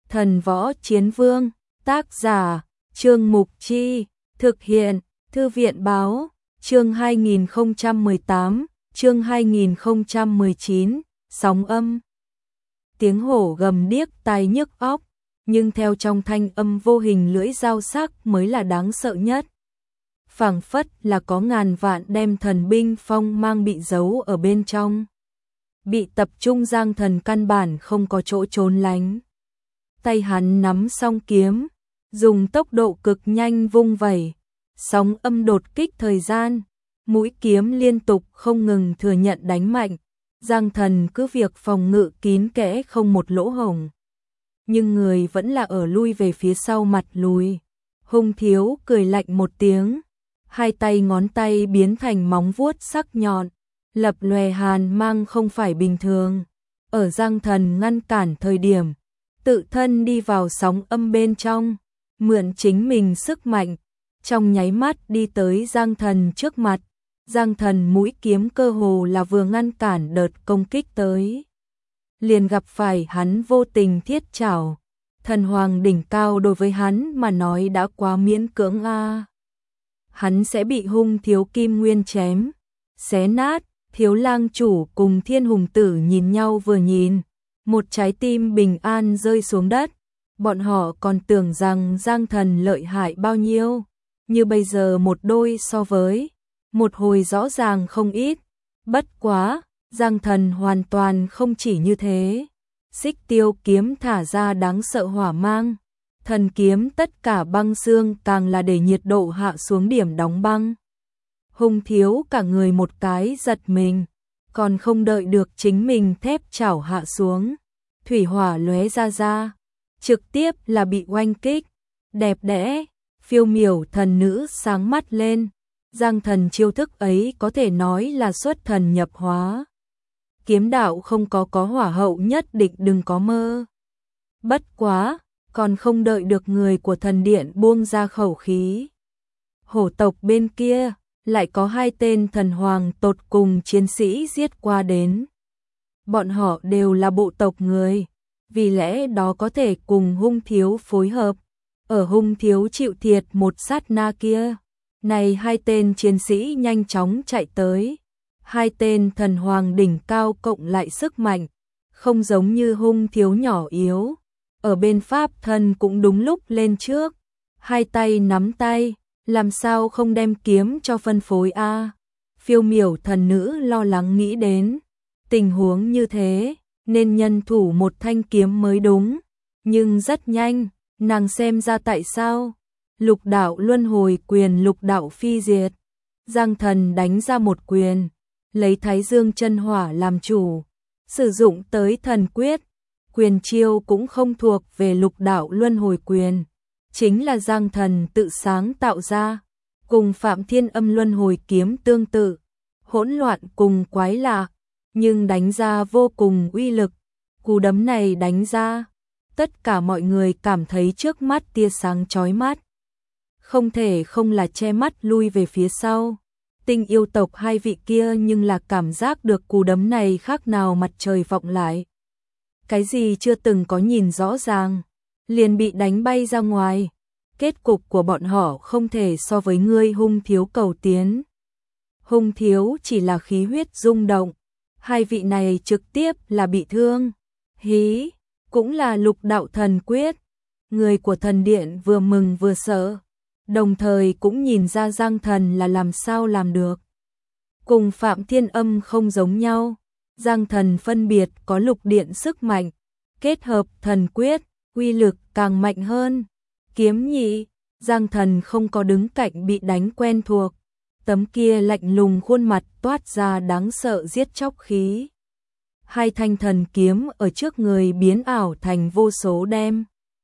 Thần Võ Chiến Vương, tác giả, Trương Mục Chi, thực hiện, Thư viện Báo, chương 2018, chương 2019, sóng âm. Tiếng hổ gầm điếc tai nhức óc, nhưng theo trong thanh âm vô hình lưỡi dao sắc mới là đáng sợ nhất. Phảng phất là có ngàn vạn đem thần binh phong mang bị giấu ở bên trong. Bị tập trung Giang Thần căn bản không có chỗ trốn lánh. Tay hắn nắm song kiếm, dùng tốc độ cực nhanh vung vẩy, sóng âm đột kích thời gian, mũi kiếm liên tục không ngừng thừa nhận đánh mạnh. Giang Thần cứ việc phòng ngự kín kẽ không một lỗ hổng, nhưng người vẫn là ở lui về phía sau mặt lùi. Hung Thiếu cười lạnh một tiếng, hai tay ngón tay biến thành móng vuốt sắc nhọn, lập lòe hàn mang không phải bình thường. Ở Giang Thần ngăn cản thời điểm, tự thân đi vào sóng âm bên trong, mượn chính mình sức mạnh, trong nháy mắt đi tới Giang Thần trước mặt. Giang Thần mũi kiếm cơ hồ là vừa ngăn cản đợt công kích tới, liền gặp phải hắn vô tình thiết chảo. Thần hoàng đỉnh cao đối với hắn mà nói đã quá miễn cưỡng a. Hắn sẽ bị Hung Thiếu kim nguyên chém, xé nát. Thiếu lang chủ cùng Thiên Hùng Tử nhìn nhau vừa nhìn, một trái tim bình an rơi xuống đất. Bọn họ còn tưởng rằng Giang Thần lợi hại bao nhiêu, như bây giờ một đôi so với một hồi rõ ràng không ít. Bất quá, Giang Thần hoàn toàn không chỉ như thế. Xích Tiêu kiếm thả ra đáng sợ hỏa mang, thần kiếm tất cả băng xương càng là để nhiệt độ hạ xuống điểm đóng băng. Hung Thiếu cả người một cái giật mình, còn không đợi được chính mình thép chảo hạ xuống, thủy hỏa lóe ra, trực tiếp là bị oanh kích. Đẹp đẽ, phiêu miểu thần nữ sáng mắt lên. Giang Thần chiêu thức ấy có thể nói là xuất thần nhập hóa. Kiếm đạo không có hỏa hậu nhất định đừng có mơ. Bất quá, còn không đợi được người của thần điện buông ra khẩu khí, hổ tộc bên kia lại có hai tên thần hoàng tột cùng chiến sĩ giết qua đến. Bọn họ đều là bộ tộc người, vì lẽ đó có thể cùng Hung Thiếu phối hợp. Ở Hung Thiếu chịu thiệt một sát na kia, này hai tên chiến sĩ nhanh chóng chạy tới. Hai tên thần hoàng đỉnh cao cộng lại sức mạnh, không giống như Hung Thiếu nhỏ yếu. Ở bên pháp thần cũng đúng lúc lên trước, hai tay nắm tay, làm sao không đem kiếm cho phân phối a? Phiêu miểu thần nữ lo lắng nghĩ đến, tình huống như thế, nên nhân thủ một thanh kiếm mới đúng. Nhưng rất nhanh, nàng xem ra tại sao. Lục đạo luân hồi quyền, lục đạo phi diệt. Giang Thần đánh ra một quyền, lấy Thái Dương chân hỏa làm chủ, sử dụng tới thần quyết. Quyền chiêu cũng không thuộc về lục đạo luân hồi quyền, chính là Giang Thần tự sáng tạo ra, cùng Phạm Thiên Âm luân hồi kiếm tương tự, hỗn loạn cùng quái lạ, nhưng đánh ra vô cùng uy lực. Cú đấm này đánh ra, tất cả mọi người cảm thấy trước mắt tia sáng chói mắt, không thể không là che mắt lui về phía sau. Tinh yêu tộc hai vị kia nhưng là cảm giác được cú đấm này khác nào mặt trời vọng lại. Cái gì chưa từng có nhìn rõ ràng, liền bị đánh bay ra ngoài. Kết cục của bọn họ không thể so với ngươi Hung Thiếu cầu tiến. Hung Thiếu chỉ là khí huyết rung động, hai vị này trực tiếp là bị thương. Hí, cũng là lục đạo thần quyết. Người của thần điện vừa mừng vừa sợ, đồng thời cũng nhìn ra Giang Thần là làm sao làm được. Cùng Phạm Thiên Âm không giống nhau, Giang Thần phân biệt có lục điện sức mạnh, kết hợp thần quyết, uy lực càng mạnh hơn. Kiếm nhị, Giang Thần không có đứng cạnh bị đánh quen thuộc, tấm kia lạnh lùng khuôn mặt toát ra đáng sợ giết chóc khí. Hai thanh thần kiếm ở trước người biến ảo thành vô số đem,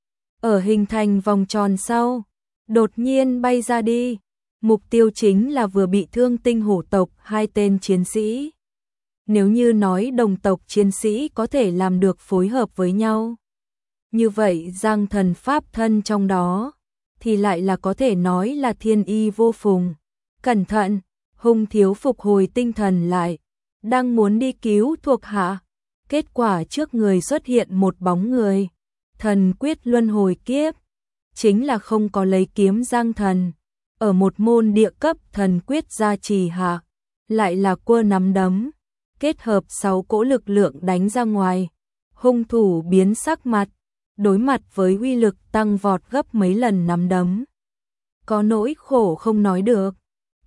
ở hình thành vòng tròn sau, đột nhiên bay ra đi. Mục tiêu chính là vừa bị thương tinh hổ tộc hai tên chiến sĩ. Nếu như nói đồng tộc chiến sĩ có thể làm được phối hợp với nhau, như vậy Giang Thần pháp thân trong đó thì lại là có thể nói là thiên y vô phùng. Cẩn thận, Hung Thiếu phục hồi tinh thần lại, đang muốn đi cứu thuộc hạ, kết quả trước người xuất hiện một bóng người. thần quyết luân hồi kiếp, chính là không có lấy kiếm Giang Thần, ở một môn địa cấp thần quyết gia trì hạ, lại là cua nắm đấm, kết hợp 6 cỗ lực lượng đánh ra ngoài, hung thủ biến sắc mặt, đối mặt với uy lực tăng vọt gấp mấy lần nắm đấm. Có nỗi khổ không nói được.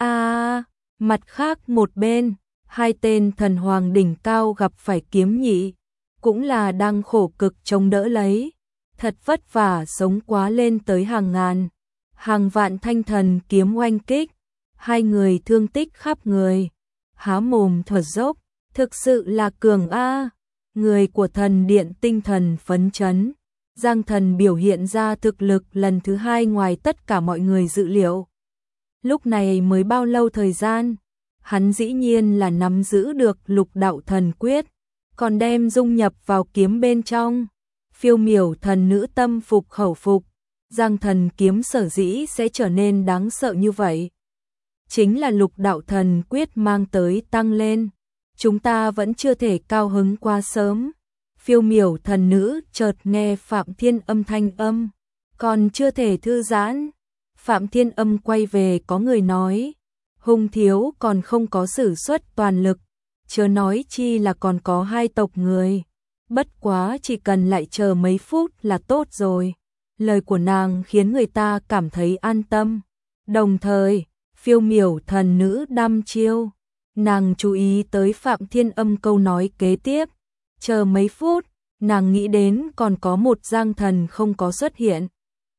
Mặt khác một bên, hai tên thần hoàng đỉnh cao gặp phải kiếm nhị, cũng là đang khổ cực chống đỡ lấy, thật vất vả sống quá lên tới hàng ngàn, hàng vạn thanh thần kiếm oanh kích, hai người thương tích khắp người, há mồm thở dốc, thực sự là cường a. Người của thần điện tinh thần phấn chấn, Giang Thần biểu hiện ra thực lực lần thứ 2 ngoài tất cả mọi người dự liệu. Lúc này mới bao lâu thời gian, hắn dĩ nhiên là nắm giữ được lục đạo thần quyết, còn đem dung nhập vào kiếm bên trong. Phiêu miểu thần nữ tâm phục khẩu phục, Giang Thần kiếm sở dĩ sẽ trở nên đáng sợ như vậy. Chính là lục đạo thần quyết mang tới tăng lên, chúng ta vẫn chưa thể cao hứng quá sớm. Phiêu miểu thần nữ chợt nghe Phạm Thiên Âm thanh âm, còn chưa thể thư giãn. Phạm Thiên Âm quay về có người nói, Hung thiếu còn không có sử xuất toàn lực, chớ nói chi là còn có 2 tộc người. Bất quá chỉ cần lại chờ mấy phút là tốt rồi. Lời của nàng khiến người ta cảm thấy an tâm. Đồng thời, phiêu miểu thần nữ đăm chiêu, nàng chú ý tới Phạm Thiên Âm câu nói kế tiếp. Chờ mấy phút, nàng nghĩ đến còn có một Giang Thần không có xuất hiện.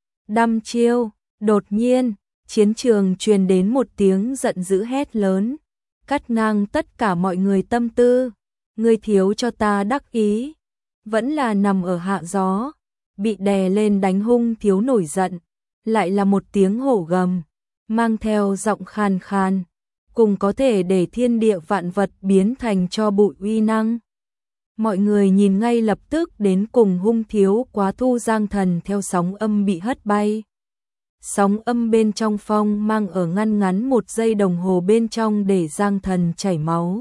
Đăm chiêu, đột nhiên, chiến trường truyền đến một tiếng giận dữ hét lớn, cắt ngang tất cả mọi người tâm tư. Ngươi thiếu cho ta đắc ý, vẫn là nằm ở hạ gió, bị đè lên đánh Hung thiếu nổi giận, lại là một tiếng hổ gầm, mang theo giọng khàn khàn, cùng có thể để thiên địa vạn vật biến thành tro bụi uy năng. Mọi người nhìn ngay lập tức đến cùng Hung thiếu quá thu Giang Thần theo sóng âm bị hất bay. Sóng âm bên trong phong mang ở ngăn ngắn 1 giây đồng hồ bên trong để Giang Thần chảy máu.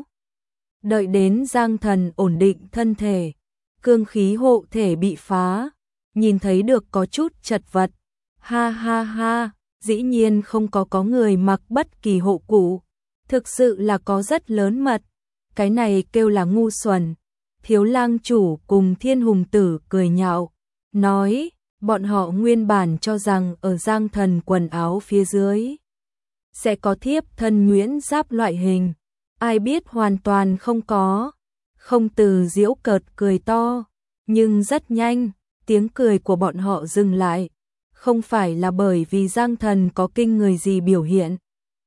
Đợi đến Giang Thần ổn định thân thể, cương khí hộ thể bị phá, nhìn thấy được có chút chật vật. Ha ha ha, dĩ nhiên không có người mặc bất kỳ hộ cụ, thực sự là có rất lớn mật, cái này kêu là ngu xuẩn. Thiếu lang chủ cùng Thiên Hùng Tử cười nhạo, nói, bọn họ nguyên bản cho rằng ở Giang Thần quần áo phía dưới sẽ có thiếp thân nhuyễn giáp loại hình, ai biết hoàn toàn không có. Không từ giễu cợt cười to, nhưng rất nhanh, tiếng cười của bọn họ dừng lại, không phải là bởi vì Giang Thần có kinh người gì biểu hiện,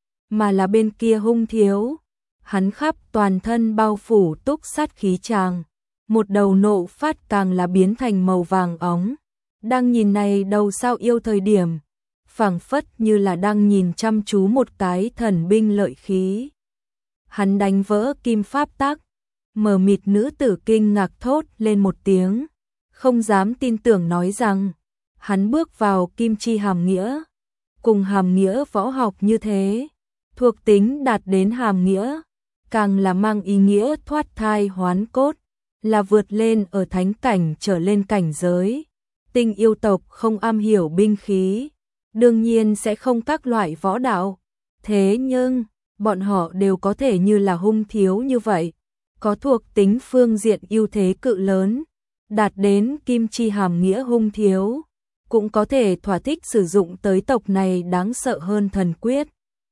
mà là bên kia Hung thiếu, hắn khắp toàn thân bao phủ túc sát khí tràng, một đầu nộ phát càng là biến thành màu vàng óng. Đang nhìn này đầu sao yêu thời điểm, phảng phất như là đang nhìn chăm chú một cái thần binh lợi khí. Hắn đánh vỡ kim pháp tắc, mờ mịt nữ tử kinh ngạc thốt lên một tiếng, không dám tin tưởng nói rằng, hắn bước vào kim chi hàm nghĩa, cùng hàm nghĩa võ học như thế, thuộc tính đạt đến hàm nghĩa, càng là mang ý nghĩa thoát thai hoán cốt, là vượt lên ở thánh cảnh trở lên cảnh giới. Tinh yêu tộc không am hiểu binh khí, đương nhiên sẽ không các loại võ đạo, thế nhưng bọn họ đều có thể như là Hung thiếu như vậy, có thuộc tính phương diện ưu thế cự lớn, đạt đến kim chi hàm nghĩa Hung thiếu, cũng có thể thỏa thích sử dụng tới tộc này đáng sợ hơn thần quyết.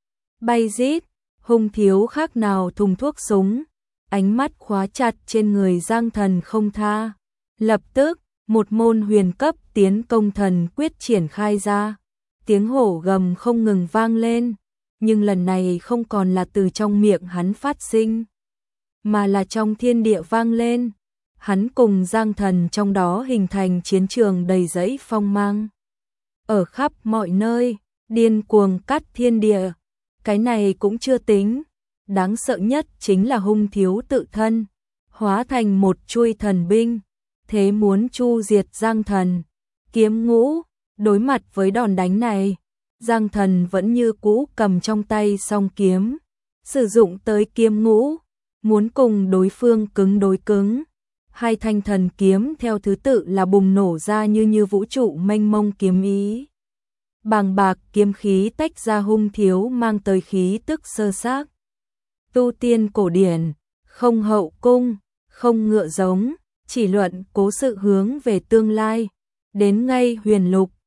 Bay rít, Hung thiếu khác nào thùng thuốc súng, ánh mắt khóa chặt trên người Giang Thần không tha. Lập tức, một môn huyền cấp tiến công thần quyết triển khai ra, tiếng hổ gầm không ngừng vang lên, nhưng lần này không còn là từ trong miệng hắn phát sinh, mà là trong thiên địa vang lên. Hắn cùng Giang Thần trong đó hình thành chiến trường đầy rẫy phong mang, ở khắp mọi nơi, điên cuồng cắt thiên địa. Cái này cũng chưa tính, đáng sợ nhất chính là Hung thiếu tự thân, hóa thành một chuôi thần binh, thế muốn chu diệt Giang Thần. Kiếm ngũ, đối mặt với đòn đánh này, Giang Thần vẫn như cũ cầm trong tay song kiếm, sử dụng tới kiếm ngũ, muốn cùng đối phương cứng đối cứng. hai thanh thần kiếm theo thứ tự là bùng nổ ra như vũ trụ mênh mông kiếm ý. Bàng bạc kiếm khí tách ra hung thiếu mang tới khí tức sơ xác. Tu tiên cổ điển, không hậu cung, không ngựa giống, chỉ luận cố sự hướng về tương lai. Đến ngay huyền lục,